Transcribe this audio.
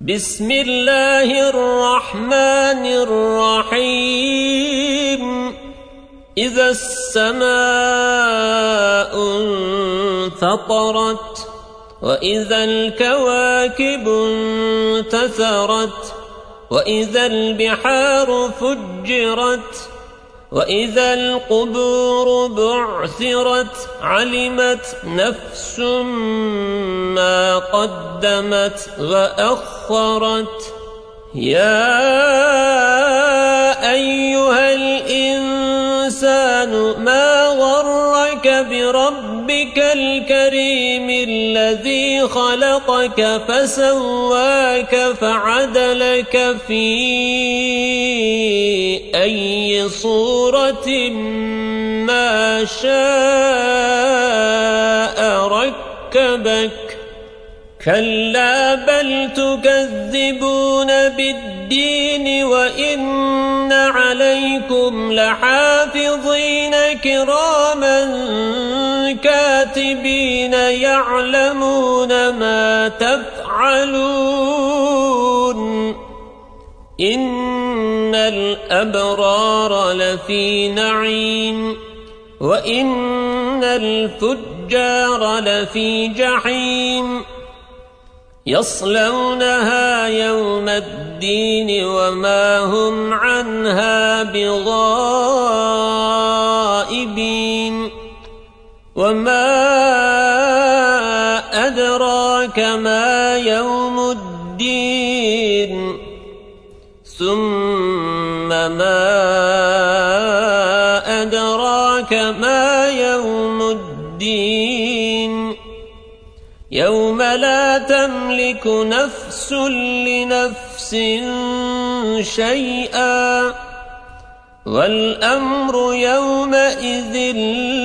بسم الله الرحمن الرحيم إذا السماء انفطرت وإذا الكواكب انتثرت وإذا البحار فجرت وإذا القبور بعثرت علمت نفس ما قدمت وأخرت يا أيها الإنسان ما غرك بربك الكريم الذي خلقك فسواك فعدلك في أي صورة ما شاء ركبك كلا بل تكذبون بالدين وإن عليكم لحافظين كراما كاتبين يعلمون ما تفعلون إن الأبرار لفي نعيم وإن الفجار لفي جحيم يصلونها يوم الدين وما هم عنها بغائبين وما أدراك ما يوم الدين ثم ما أدراك ما يوم الدين يوم لا تملك نفس لنفس شيئا والأمر يومئذ